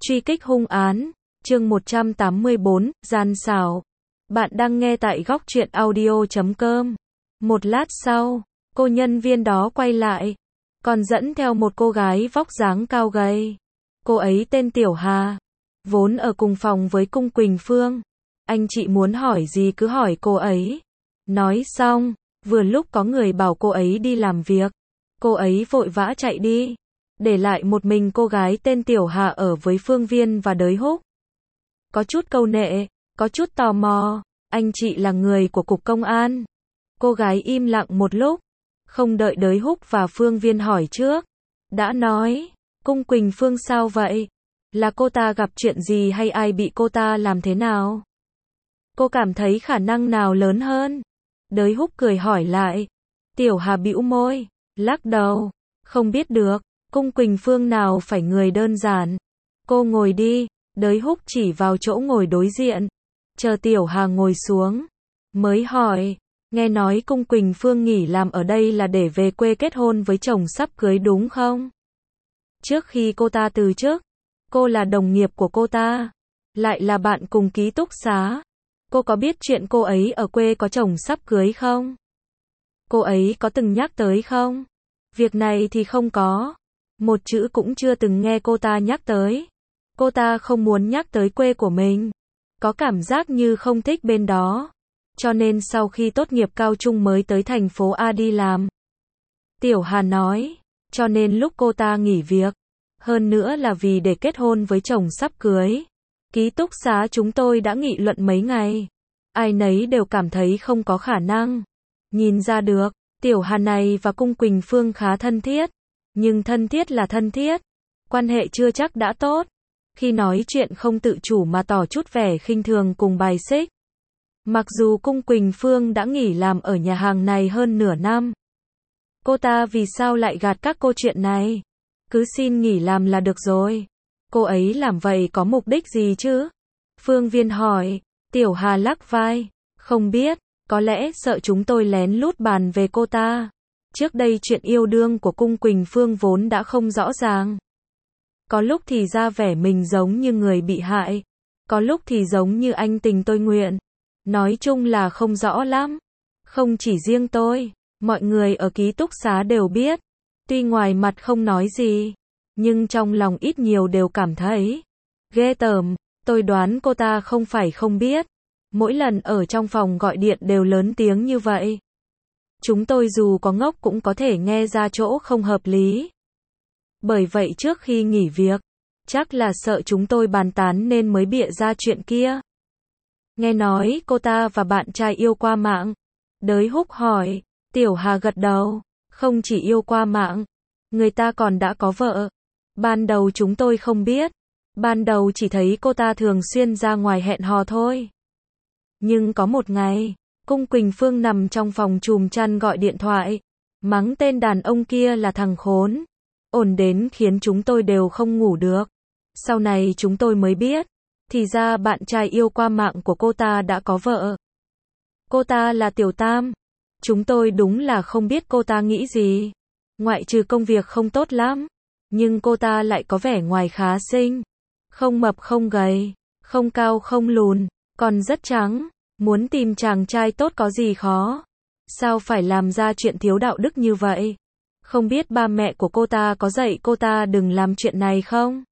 Truy kích hung án, chương 184, gian xảo. Bạn đang nghe tại góc truyện audio.com. Một lát sau, cô nhân viên đó quay lại, còn dẫn theo một cô gái vóc dáng cao gầy. Cô ấy tên Tiểu Hà, vốn ở cùng phòng với Cung Quỳnh Phương. Anh chị muốn hỏi gì cứ hỏi cô ấy. Nói xong, vừa lúc có người bảo cô ấy đi làm việc. Cô ấy vội vã chạy đi, để lại một mình cô gái tên Tiểu Hà ở với Phương Viên và Đới Húc. Có chút câu nệ, có chút tò mò, anh chị là người của cục công an. Cô gái im lặng một lúc, không đợi Đới Húc và Phương Viên hỏi trước, đã nói, Cung Quỳnh Phương sao vậy? Là cô ta gặp chuyện gì hay ai bị cô ta làm thế nào? Cô cảm thấy khả năng nào lớn hơn? Đới Húc cười hỏi lại. Tiểu Hà bĩu môi, lắc đầu, không biết được, Cung Quỳnh Phương nào phải người đơn giản. Cô ngồi đi, Đới Húc chỉ vào chỗ ngồi đối diện, chờ Tiểu Hà ngồi xuống, mới hỏi, nghe nói Cung Quỳnh Phương nghỉ làm ở đây là để về quê kết hôn với chồng sắp cưới đúng không? Trước khi cô ta từ chức, cô là đồng nghiệp của cô ta, lại là bạn cùng ký túc xá. Cô có biết chuyện cô ấy ở quê có chồng sắp cưới không? Cô ấy có từng nhắc tới không? Việc này thì không có. Một chữ cũng chưa từng nghe cô ta nhắc tới. Cô ta không muốn nhắc tới quê của mình. Có cảm giác như không thích bên đó. Cho nên sau khi tốt nghiệp cao trung mới tới thành phố A đi làm. Tiểu Hà nói, cho nên lúc cô ta nghỉ việc, hơn nữa là vì để kết hôn với chồng sắp cưới. Ký túc xá chúng tôi đã nghị luận mấy ngày. Ai nấy đều cảm thấy không có khả năng. Nhìn ra được, Tiểu Hà này và Cung Quỳnh Phương khá thân thiết. Nhưng thân thiết là thân thiết. Quan hệ chưa chắc đã tốt. Khi nói chuyện không tự chủ mà tỏ chút vẻ khinh thường cùng bài xích. Mặc dù Cung Quỳnh Phương đã nghỉ làm ở nhà hàng này hơn nửa năm. Cô ta vì sao lại gạt các câu chuyện này? Cứ xin nghỉ làm là được rồi. Cô ấy làm vậy có mục đích gì chứ? Phương Viên hỏi. Tiểu Hà lắc vai. Không biết, có lẽ sợ chúng tôi lén lút bàn về cô ta. Trước đây chuyện yêu đương của Cung Quỳnh Phương vốn đã không rõ ràng. Có lúc thì ra vẻ mình giống như người bị hại. Có lúc thì giống như anh tình tôi nguyện. Nói chung là không rõ lắm. Không chỉ riêng tôi, mọi người ở ký túc xá đều biết. Tuy ngoài mặt không nói gì, nhưng trong lòng ít nhiều đều cảm thấy ghê tởm. Tôi đoán cô ta không phải không biết. Mỗi lần ở trong phòng gọi điện đều lớn tiếng như vậy. Chúng tôi dù có ngốc cũng có thể nghe ra chỗ không hợp lý. Bởi vậy trước khi nghỉ việc, chắc là sợ chúng tôi bàn tán nên mới bịa ra chuyện kia. Nghe nói cô ta và bạn trai yêu qua mạng. Đới Húc hỏi. Tiểu Hà gật đầu. Không chỉ yêu qua mạng, người ta còn đã có vợ. Ban đầu chúng tôi không biết. Ban đầu chỉ thấy cô ta thường xuyên ra ngoài hẹn hò thôi. Nhưng có một ngày, Cung Quỳnh Phương nằm trong phòng chùm chăn gọi điện thoại, mắng tên đàn ông kia là thằng khốn. Ổn đến khiến chúng tôi đều không ngủ được. Sau này chúng tôi mới biết, thì ra bạn trai yêu qua mạng của cô ta đã có vợ. Cô ta là Tiểu Tam. Chúng tôi đúng là không biết cô ta nghĩ gì. Ngoại trừ công việc không tốt lắm, nhưng cô ta lại có vẻ ngoài khá xinh. Không mập không gầy, không cao không lùn, còn rất trắng. Muốn tìm chàng trai tốt có gì khó. Sao phải làm ra chuyện thiếu đạo đức như vậy? Không biết ba mẹ của cô ta có dạy cô ta đừng làm chuyện này không?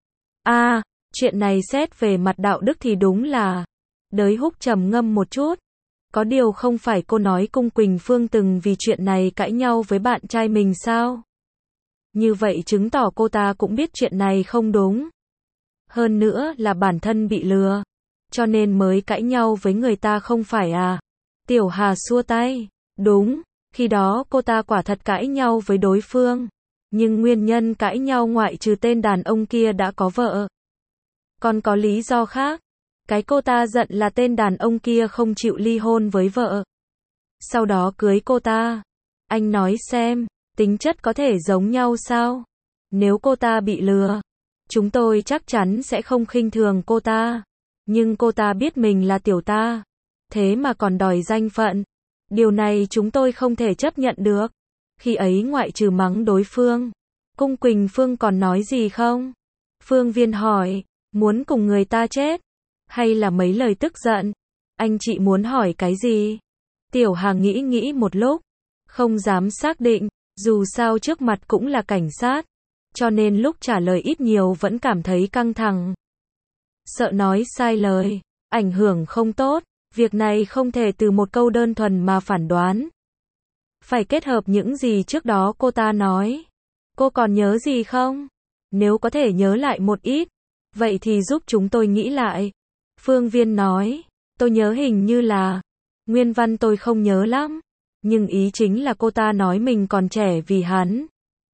Chuyện này xét về mặt đạo đức thì đúng là. Đới Húc trầm ngâm một chút. Có điều không phải cô nói Cung Quỳnh Phương từng vì chuyện này cãi nhau với bạn trai mình sao? Như vậy chứng tỏ cô ta cũng biết chuyện này không đúng. Hơn nữa là bản thân bị lừa, cho nên mới cãi nhau với người ta không phải à? Tiểu Hà xua tay. Đúng, khi đó cô ta quả thật cãi nhau với đối phương. Nhưng nguyên nhân cãi nhau ngoại trừ tên đàn ông kia đã có vợ, còn có lý do khác. Cái cô ta giận là tên đàn ông kia không chịu ly hôn với vợ, sau đó cưới cô ta. Anh nói xem, tính chất có thể giống nhau sao? Nếu cô ta bị lừa, chúng tôi chắc chắn sẽ không khinh thường cô ta. Nhưng cô ta biết mình là Tiểu Ta, thế mà còn đòi danh phận. Điều này chúng tôi không thể chấp nhận được. Khi ấy ngoại trừ mắng đối phương, Cung Quỳnh Phương còn nói gì không? Phương Viên hỏi, muốn cùng người ta chết? Hay là mấy lời tức giận? Anh chị muốn hỏi cái gì? Tiểu Hà nghĩ nghĩ một lúc, không dám xác định, dù sao trước mặt cũng là cảnh sát, cho nên lúc trả lời ít nhiều vẫn cảm thấy căng thẳng. Sợ nói sai lời, ảnh hưởng không tốt, việc này không thể từ một câu đơn thuần mà phản đoán. Phải kết hợp những gì trước đó cô ta nói. Cô còn nhớ gì không? Nếu có thể nhớ lại một ít, vậy thì giúp chúng tôi nghĩ lại. Phương Viên nói, tôi nhớ hình như là, nguyên văn tôi không nhớ lắm, nhưng ý chính là cô ta nói mình còn trẻ vì hắn.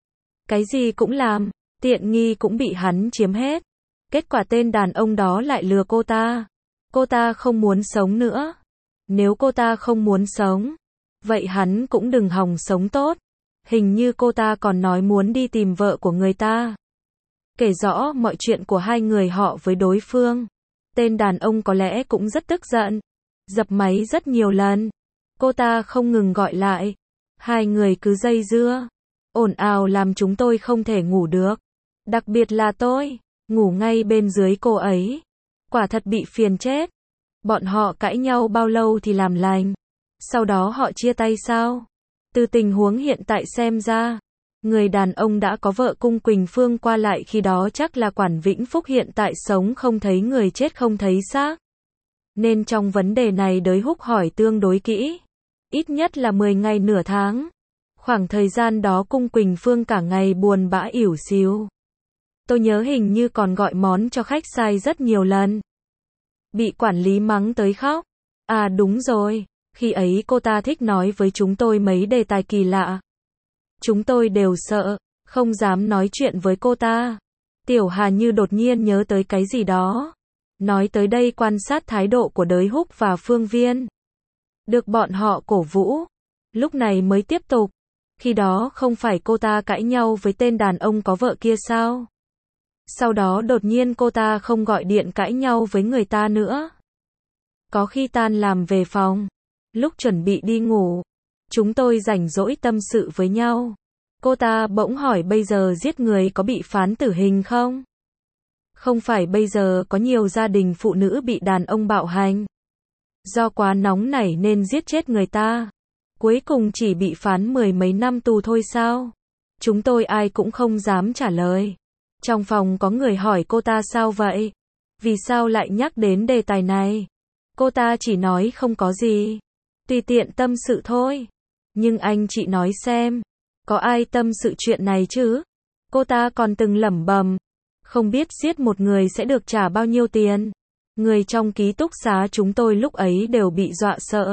Cái gì cũng làm, tiện nghi cũng bị hắn chiếm hết. Kết quả tên đàn ông đó lại lừa cô ta. Cô ta không muốn sống nữa. Nếu cô ta không muốn sống, vậy hắn cũng đừng hòng sống tốt. Hình như cô ta còn nói muốn đi tìm vợ của người ta. Kể rõ mọi chuyện của hai người họ với đối phương. Tên đàn ông có lẽ cũng rất tức giận. Dập máy rất nhiều lần. Cô ta không ngừng gọi lại. Hai người cứ dây dưa. Ồn ào làm chúng tôi không thể ngủ được. Đặc biệt là tôi, ngủ ngay bên dưới cô ấy. Quả thật bị phiền chết. Bọn họ cãi nhau bao lâu thì làm lành. Sau đó họ chia tay sao? Từ tình huống hiện tại xem ra, người đàn ông đã có vợ Cung Quỳnh Phương qua lại khi đó chắc là Quản Vĩnh Phúc hiện tại sống không thấy người chết không thấy xác. Nên trong vấn đề này Đới Húc hỏi tương đối kỹ. Ít nhất là 10 ngày nửa tháng. Khoảng thời gian đó Cung Quỳnh Phương cả ngày buồn bã ỉu xìu. Tôi nhớ hình như còn gọi món cho khách sai rất nhiều lần. Bị quản lý mắng tới khóc. À đúng rồi, khi ấy cô ta thích nói với chúng tôi mấy đề tài kỳ lạ. Chúng tôi đều sợ, không dám nói chuyện với cô ta. Tiểu Hà như đột nhiên nhớ tới cái gì đó. Nói tới đây quan sát thái độ của Đới Húc và Phương Viên. Được bọn họ cổ vũ. Lúc này mới tiếp tục. Khi đó không phải cô ta cãi nhau với tên đàn ông có vợ kia sao? Sau đó đột nhiên cô ta không gọi điện cãi nhau với người ta nữa. Có khi tan làm về phòng, lúc chuẩn bị đi ngủ, chúng tôi rảnh rỗi tâm sự với nhau. Cô ta bỗng hỏi bây giờ giết người có bị phán tử hình không? Không phải bây giờ có nhiều gia đình phụ nữ bị đàn ông bạo hành. Do quá nóng nảy nên giết chết người ta. Cuối cùng chỉ bị phán 10 mấy năm tù thôi sao? Chúng tôi ai cũng không dám trả lời. Trong phòng có người hỏi cô ta sao vậy? Vì sao lại nhắc đến đề tài này? Cô ta chỉ nói không có gì. Tùy tiện tâm sự thôi. Nhưng anh chị nói xem. Có ai tâm sự chuyện này chứ? Cô ta còn từng lẩm bẩm. Không biết giết một người sẽ được trả bao nhiêu tiền. Người trong ký túc xá chúng tôi lúc ấy đều bị dọa sợ.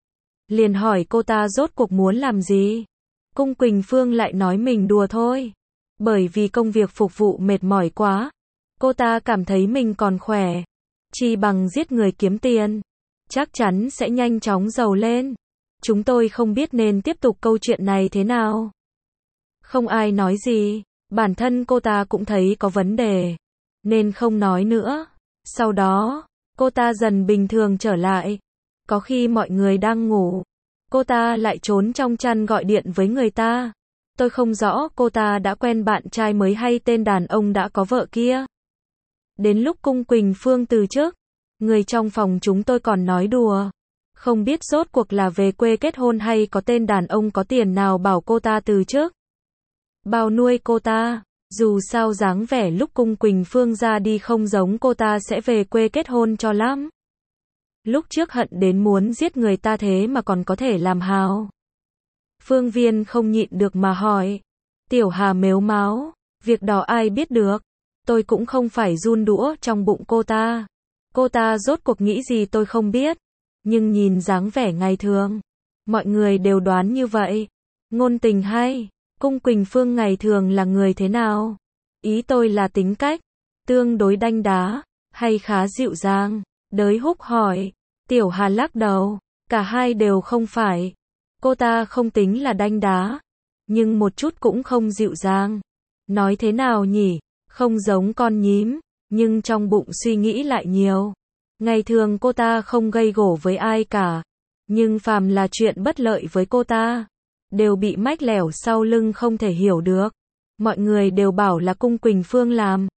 Liền hỏi cô ta rốt cuộc muốn làm gì? Cung Quỳnh Phương lại nói mình đùa thôi. Bởi vì công việc phục vụ mệt mỏi quá. Cô ta cảm thấy mình còn khỏe. Chi bằng giết người kiếm tiền. Chắc chắn sẽ nhanh chóng giàu lên. Chúng tôi không biết nên tiếp tục câu chuyện này thế nào. Không ai nói gì. Bản thân cô ta cũng thấy có vấn đề. Nên không nói nữa. Sau đó, cô ta dần bình thường trở lại. Có khi mọi người đang ngủ. Cô ta lại trốn trong chăn gọi điện với người ta. Tôi không rõ cô ta đã quen bạn trai mới hay tên đàn ông đã có vợ kia. Đến lúc Cung Quỳnh Phương từ chức, người trong phòng chúng tôi còn nói đùa. Không biết rốt cuộc là về quê kết hôn hay có tên đàn ông có tiền nào bảo cô ta từ chức. Bao nuôi cô ta, dù sao dáng vẻ lúc Cung Quỳnh Phương ra đi không giống cô ta sẽ về quê kết hôn cho lắm. Lúc trước hận đến muốn giết người ta thế mà còn có thể làm hào. Phương Viên không nhịn được mà hỏi. Tiểu Hà mếu máo, việc đó ai biết được. Tôi cũng không phải giun đũa trong bụng cô ta. Cô ta rốt cuộc nghĩ gì tôi không biết. Nhưng nhìn dáng vẻ ngày thường, mọi người đều đoán như vậy. Ngôn tình hay, Cung Quỳnh Phương ngày thường là người thế nào? Ý tôi là tính cách, tương đối đanh đá, hay khá dịu dàng? Đới Húc hỏi. Tiểu Hà lắc đầu, cả hai đều không phải. Cô ta không tính là đanh đá, nhưng một chút cũng không dịu dàng. Nói thế nào nhỉ? Không giống con nhím, nhưng trong bụng suy nghĩ lại nhiều. Ngày thường cô ta không gây gổ với ai cả, nhưng phàm là chuyện bất lợi với cô ta, đều bị mách lẻo sau lưng không thể hiểu được. Mọi người đều bảo là Cung Quỳnh Phương làm.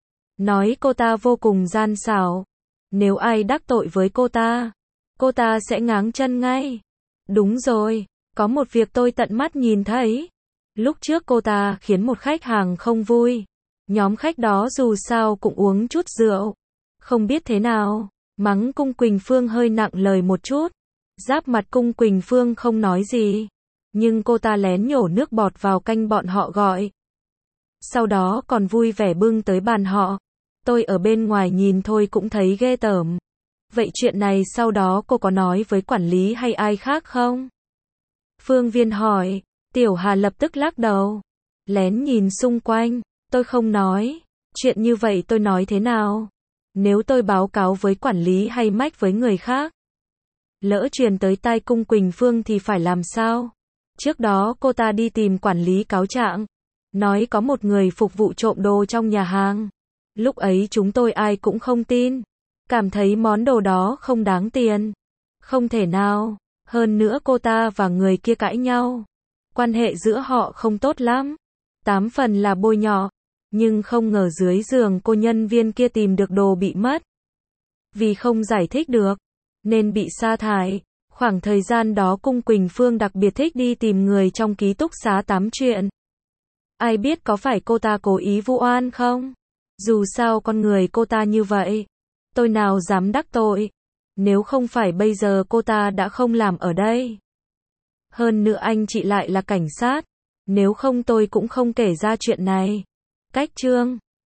nói cô ta vô cùng gian xảo. Nếu ai đắc tội với cô ta sẽ ngáng chân ngay. Đúng rồi, có một việc tôi tận mắt nhìn thấy. Lúc trước cô ta khiến một khách hàng không vui. Nhóm khách đó dù sao cũng uống chút rượu. Không biết thế nào, mắng Cung Quỳnh Phương hơi nặng lời một chút. Giáp mặt Cung Quỳnh Phương không nói gì. Nhưng cô ta lén nhổ nước bọt vào canh bọn họ gọi. Sau đó còn vui vẻ bưng tới bàn họ. Tôi ở bên ngoài nhìn thôi cũng thấy ghê tởm. Vậy chuyện này sau đó cô có nói với quản lý hay ai khác không? Phương Viên hỏi. Tiểu Hà lập tức lắc đầu. Lén nhìn xung quanh. Tôi không nói. Chuyện như vậy tôi nói thế nào? Nếu tôi báo cáo với quản lý hay mách với người khác, lỡ truyền tới tai Cung Quỳnh Phương thì phải làm sao? Trước đó cô ta đi tìm quản lý cáo trạng. Nói có một người phục vụ trộm đồ trong nhà hàng. Lúc ấy chúng tôi ai cũng không tin. Cảm thấy món đồ đó không đáng tiền. Không thể nào. Hơn nữa cô ta và người kia cãi nhau. Quan hệ giữa họ không tốt lắm. 8 phần là bôi nhọ. Nhưng không ngờ dưới giường cô nhân viên kia tìm được đồ bị mất. Vì không giải thích được, nên bị sa thải. Khoảng thời gian đó Cung Quỳnh Phương đặc biệt thích đi tìm người trong ký túc xá tám chuyện. Ai biết có phải cô ta cố ý vu oan không? Dù sao con người cô ta như vậy, tôi nào dám đắc tội. Nếu không phải bây giờ cô ta đã không làm ở đây. Hơn nữa anh chị lại là cảnh sát. Nếu không tôi cũng không kể ra chuyện này. Cách chương